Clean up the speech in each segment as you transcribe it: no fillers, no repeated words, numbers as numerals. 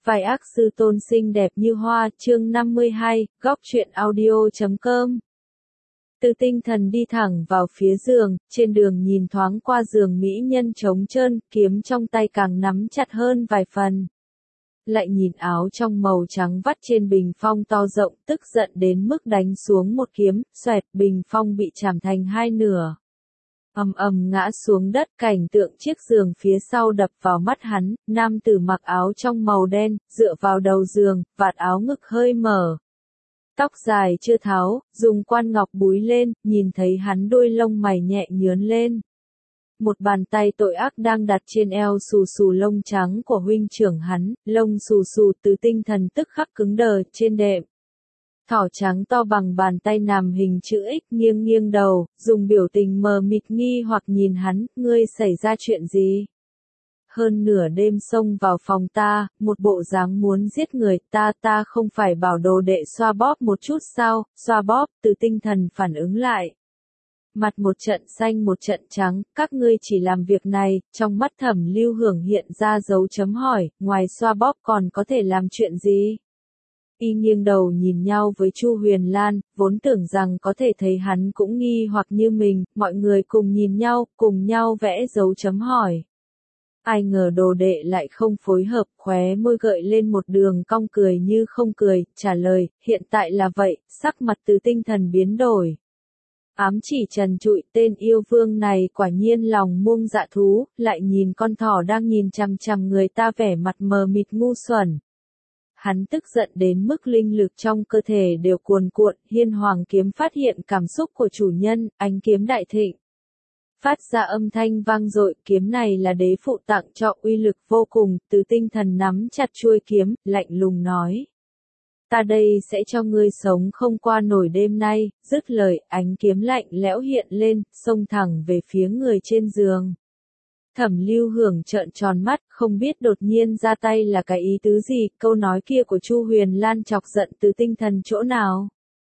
Vài ác sư tôn xinh đẹp như hoa, chương 52, góc truyện audio.com. Từ Tinh Thần đi thẳng vào phía giường, trên đường nhìn thoáng qua giường mỹ nhân trống trơn, kiếm trong tay càng nắm chặt hơn vài phần. Lại nhìn áo trong màu trắng vắt trên bình phong to rộng, tức giận đến mức đánh xuống một kiếm, xoẹt, bình phong bị chảm thành hai nửa. Ầm ầm ngã xuống đất, cảnh tượng chiếc giường phía sau đập vào mắt hắn, nam tử mặc áo trong màu đen, dựa vào đầu giường, vạt áo ngực hơi mở. Tóc dài chưa tháo, dùng quan ngọc búi lên, nhìn thấy hắn đuôi lông mày nhẹ nhướn lên. Một bàn tay tội ác đang đặt trên eo xù xù lông trắng của huynh trưởng hắn, lông xù xù Từ Tinh Thần tức khắc cứng đờ trên đệm. Thỏ trắng to bằng bàn tay nằm hình chữ X nghiêng nghiêng đầu, dùng biểu tình mờ mịt nghi hoặc nhìn hắn, ngươi xảy ra chuyện gì? Hơn nửa đêm xông vào phòng ta, một bộ dáng muốn giết người ta không phải bảo đồ đệ xoa bóp một chút sao, xoa bóp, Từ Tinh Thần phản ứng lại. Mặt một trận xanh một trận trắng, các ngươi chỉ làm việc này, trong mắt Thẩm Lưu Hưởng hiện ra dấu chấm hỏi, ngoài xoa bóp còn có thể làm chuyện gì? Y nghiêng đầu nhìn nhau với Chu Huyền Lan, vốn tưởng rằng có thể thấy hắn cũng nghi hoặc như mình, mọi người cùng nhìn nhau, cùng nhau vẽ dấu chấm hỏi. Ai ngờ đồ đệ lại không phối hợp, khóe môi gợi lên một đường cong cười như không cười, trả lời, hiện tại là vậy, sắc mặt Từ Tinh Thần biến đổi. Ám chỉ trần trụi, tên yêu vương này quả nhiên lòng muông dạ thú, lại nhìn con thỏ đang nhìn chằm chằm người ta vẻ mặt mờ mịt ngu xuẩn. Hắn tức giận đến mức linh lực trong cơ thể đều cuồn cuộn, Hiên Hoàng kiếm phát hiện cảm xúc của chủ nhân, ánh kiếm đại thịnh. Phát ra âm thanh vang dội, kiếm này là đế phụ tặng cho, uy lực vô cùng, Từ Tinh Thần nắm chặt chuôi kiếm, lạnh lùng nói. Ta đây sẽ cho ngươi sống không qua nổi đêm nay, dứt lời, ánh kiếm lạnh lẽo hiện lên, xông thẳng về phía người trên giường. Thẩm Lưu Hưởng trợn tròn mắt, không biết đột nhiên ra tay là cái ý tứ gì, câu nói kia của Chu Huyền Lan chọc giận Từ Tinh Thần chỗ nào.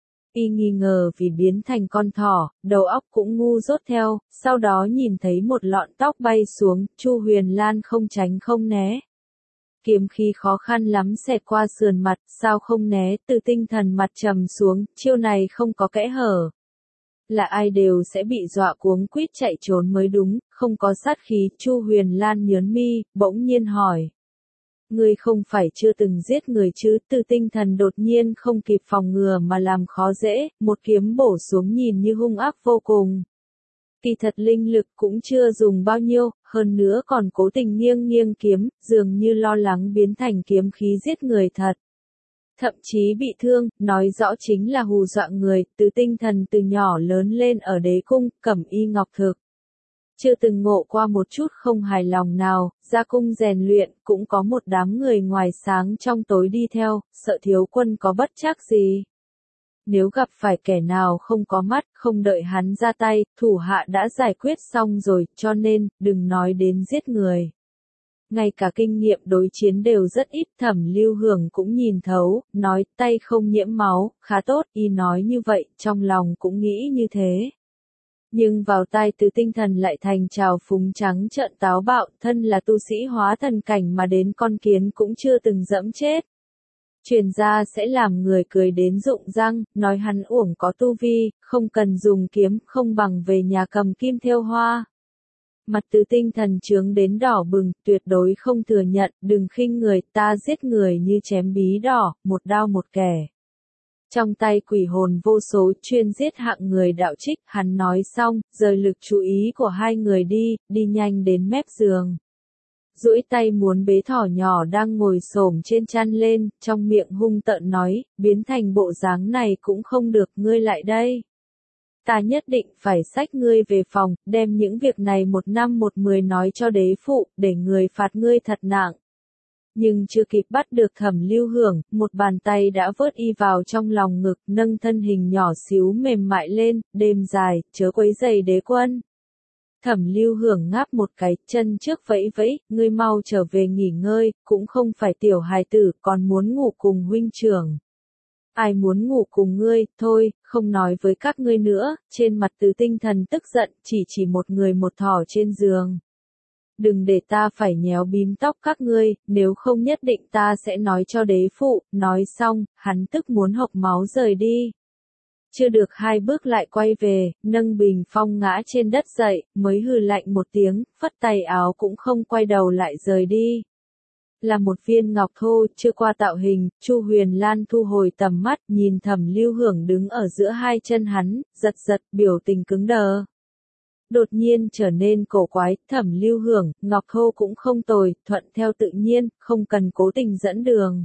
Y nghi ngờ vì biến thành con thỏ, đầu óc cũng ngu dốt theo, sau đó nhìn thấy một lọn tóc bay xuống, Chu Huyền Lan không tránh không né. Kiếm khí khó khăn lắm xẹt qua sườn mặt, sao không né, Từ Tinh Thần mặt trầm xuống, chiêu này không có kẽ hở. Là ai đều sẽ bị dọa cuống quýt chạy trốn mới đúng, không có sát khí, Chu Huyền Lan nhớn mi, bỗng nhiên hỏi. Ngươi không phải chưa từng giết người chứ, Từ Tinh Thần đột nhiên không kịp phòng ngừa mà làm khó dễ, một kiếm bổ xuống nhìn như hung ác vô cùng. Kỳ thật linh lực cũng chưa dùng bao nhiêu, hơn nữa còn cố tình nghiêng nghiêng kiếm, dường như lo lắng biến thành kiếm khí giết người thật. Thậm chí bị thương, nói rõ chính là hù dọa người, Từ Tinh Thần từ nhỏ lớn lên ở đế cung, cẩm y ngọc thực. Chưa từng ngộ qua một chút không hài lòng nào, ra cung rèn luyện, cũng có một đám người ngoài sáng trong tối đi theo, sợ thiếu quân có bất trắc gì. Nếu gặp phải kẻ nào không có mắt, không đợi hắn ra tay, thủ hạ đã giải quyết xong rồi, cho nên, đừng nói đến giết người. Ngay cả kinh nghiệm đối chiến đều rất ít, Thẩm Lưu Hưởng cũng nhìn thấu, nói tay không nhiễm máu, khá tốt, y nói như vậy, trong lòng cũng nghĩ như thế. Nhưng vào tai Từ Tinh Thần lại thành trào phúng trắng trợn táo bạo, thân là tu sĩ hóa thần cảnh mà đến con kiến cũng chưa từng dẫm chết. Truyền ra sẽ làm người cười đến rụng răng, nói hắn uổng có tu vi, không cần dùng kiếm, không bằng về nhà cầm kim thêu hoa. Mặt Từ Tinh Thần trướng đến đỏ bừng, tuyệt đối không thừa nhận, đừng khinh người, ta giết người như chém bí đỏ, một đao một kẻ. Trong tay quỷ hồn vô số, chuyên giết hạng người đạo trích, hắn nói xong, rời lực chú ý của hai người đi nhanh đến mép giường. Duỗi tay muốn bế thỏ nhỏ đang ngồi xổm trên chăn lên, trong miệng hung tợn nói, biến thành bộ dáng này cũng không được, ngươi lại đây. Ta nhất định phải xách ngươi về phòng, đem những việc này 1 năm 1 10 nói cho đế phụ, để người phạt ngươi thật nặng. Nhưng chưa kịp bắt được Thẩm Lưu Hưởng, một bàn tay đã vớt y vào trong lòng ngực, nâng thân hình nhỏ xíu mềm mại lên, đêm dài, chớ quấy rầy đế quân. Thẩm Lưu Hưởng ngáp một cái, chân trước vẫy vẫy, ngươi mau trở về nghỉ ngơi, cũng không phải tiểu hài tử, còn muốn ngủ cùng huynh trưởng. Ai muốn ngủ cùng ngươi, thôi, không nói với các ngươi nữa, trên mặt Từ Tinh Thần tức giận, chỉ một người một thỏ trên giường. Đừng để ta phải nhéo bím tóc các ngươi, nếu không nhất định ta sẽ nói cho đế phụ, nói xong, hắn tức muốn hộc máu rời đi. Chưa được 2 bước lại quay về, nâng bình phong ngã trên đất dậy, mới hừ lạnh một tiếng, phất tay áo cũng không quay đầu lại rời đi. Là một viên ngọc thô, chưa qua tạo hình, Chu Huyền Lan thu hồi tầm mắt, nhìn Thẩm Lưu Hưởng đứng ở giữa hai chân hắn, giật giật, biểu tình cứng đờ. Đột nhiên trở nên cổ quái, Thẩm Lưu Hưởng, ngọc thô cũng không tồi, thuận theo tự nhiên, không cần cố tình dẫn đường.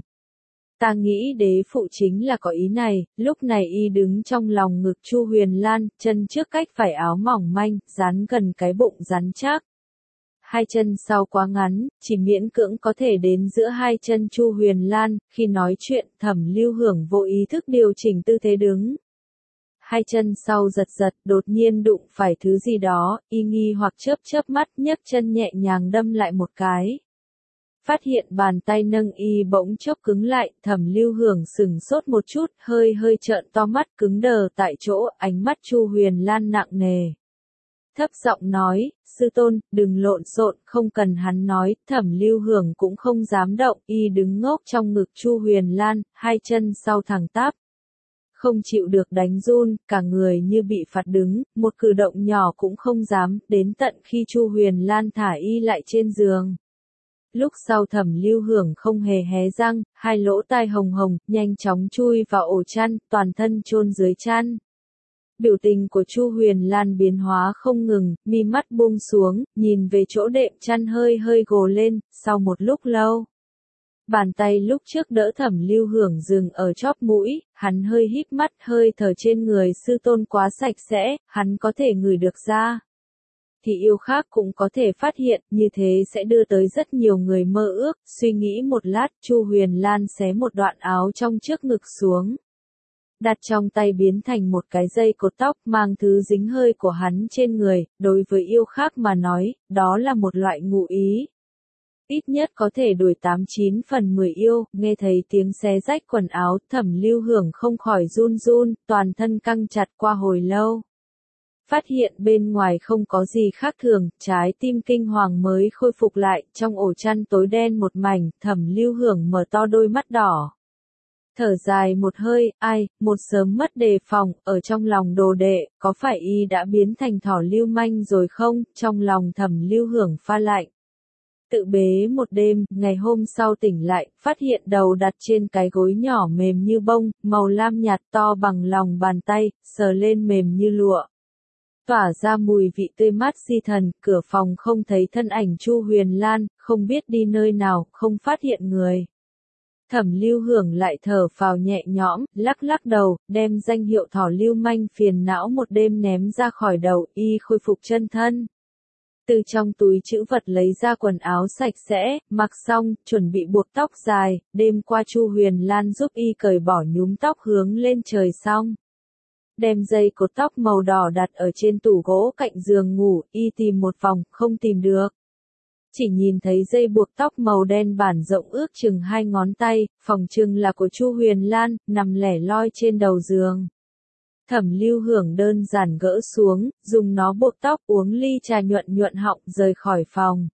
Ta nghĩ đế phụ chính là có ý này, lúc này y đứng trong lòng ngực Chu Huyền Lan, chân trước cách phải áo mỏng manh, dán gần cái bụng rắn chắc. Hai chân sau quá ngắn, chỉ miễn cưỡng có thể đến giữa hai chân Chu Huyền Lan, khi nói chuyện, Thẩm Lưu Hưởng vô ý thức điều chỉnh tư thế đứng. Hai chân sau giật giật, đột nhiên đụng phải thứ gì đó, y nghi hoặc chớp chớp mắt, nhấc chân nhẹ nhàng đâm lại một cái. Phát hiện bàn tay nâng y bỗng chốc cứng lại, Thẩm Lưu Hưởng sửng sốt một chút, hơi trợn to mắt cứng đờ tại chỗ, ánh mắt Chu Huyền Lan nặng nề. Thấp giọng nói, sư tôn, đừng lộn xộn, không cần hắn nói, Thẩm Lưu Hưởng cũng không dám động, y đứng ngốc trong ngực Chu Huyền Lan, hai chân sau thẳng tắp. Không chịu được đánh run, cả người như bị phạt đứng, một cử động nhỏ cũng không dám, đến tận khi Chu Huyền Lan thả y lại trên giường. Lúc sau Thẩm Lưu Hưởng không hề hé răng, hai lỗ tai hồng hồng, nhanh chóng chui vào ổ chăn, toàn thân chôn dưới chăn. Biểu tình của Chu Huyền Lan biến hóa không ngừng, mi mắt buông xuống, nhìn về chỗ đệm chăn hơi gồ lên, sau một lúc lâu. Bàn tay lúc trước đỡ Thẩm Lưu Hưởng dừng ở chóp mũi, hắn hơi híp mắt, hơi thở trên người sư tôn quá sạch sẽ, hắn có thể ngửi được ra. Thì yêu khác cũng có thể phát hiện, như thế sẽ đưa tới rất nhiều người mơ ước, suy nghĩ một lát, Chu Huyền Lan xé một đoạn áo trong trước ngực xuống. Đặt trong tay biến thành một cái dây cột tóc mang thứ dính hơi của hắn trên người, đối với yêu khác mà nói, đó là một loại ngụ ý. Ít nhất có thể đuổi 89 phần 10 yêu, nghe thấy tiếng xé rách quần áo, Thẩm Lưu Hưởng không khỏi run run, toàn thân căng chặt qua hồi lâu. Phát hiện bên ngoài không có gì khác thường, trái tim kinh hoàng mới khôi phục lại, trong ổ chăn tối đen một mảnh, Thẩm Lưu Hưởng mở to đôi mắt đỏ. Thở dài một hơi, ai, một sớm mất đề phòng, ở trong lòng đồ đệ, có phải y đã biến thành thỏ lưu manh rồi không, trong lòng Thẩm Lưu Hưởng pha lạnh. Tự bế một đêm, ngày hôm sau tỉnh lại, phát hiện đầu đặt trên cái gối nhỏ mềm như bông, màu lam nhạt to bằng lòng bàn tay, sờ lên mềm như lụa. Tỏa ra mùi vị tươi mát di thần, cửa phòng không thấy thân ảnh Chu Huyền Lan, không biết đi nơi nào, không phát hiện người. Thẩm Lưu Hưởng lại thở phào nhẹ nhõm, lắc lắc đầu, đem danh hiệu thỏ lưu manh phiền não một đêm ném ra khỏi đầu, y khôi phục chân thân. Từ trong túi trữ vật lấy ra quần áo sạch sẽ, mặc xong, chuẩn bị buộc tóc dài, đêm qua Chu Huyền Lan giúp y cởi bỏ nhúm tóc hướng lên trời xong. Đem dây cột tóc màu đỏ đặt ở trên tủ gỗ cạnh giường ngủ, y tìm một vòng, không tìm được. Chỉ nhìn thấy dây buộc tóc màu đen bản rộng ước chừng 2 ngón tay, phòng chừng là của Chu Huyền Lan, nằm lẻ loi trên đầu giường. Thẩm Lưu Hưởng đơn giản gỡ xuống, dùng nó buộc tóc uống ly trà nhuận họng rời khỏi phòng.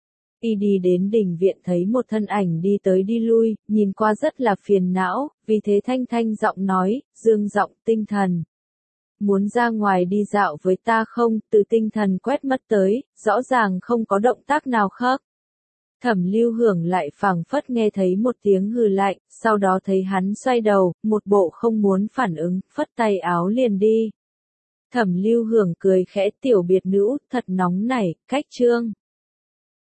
Y đi đến đình viện thấy một thân ảnh đi tới đi lui, nhìn qua rất là phiền não, vì thế thanh giọng nói, dương giọng tinh thần. Muốn ra ngoài đi dạo với ta không, từ tinh thần quét mất tới, rõ ràng không có động tác nào khác. Thẩm Lưu Hưởng lại phảng phất nghe thấy một tiếng hừ lạnh, sau đó thấy hắn xoay đầu, một bộ không muốn phản ứng, phất tay áo liền đi. Thẩm Lưu Hưởng cười khẽ tiểu biệt nữ, thật nóng nảy, cách trương.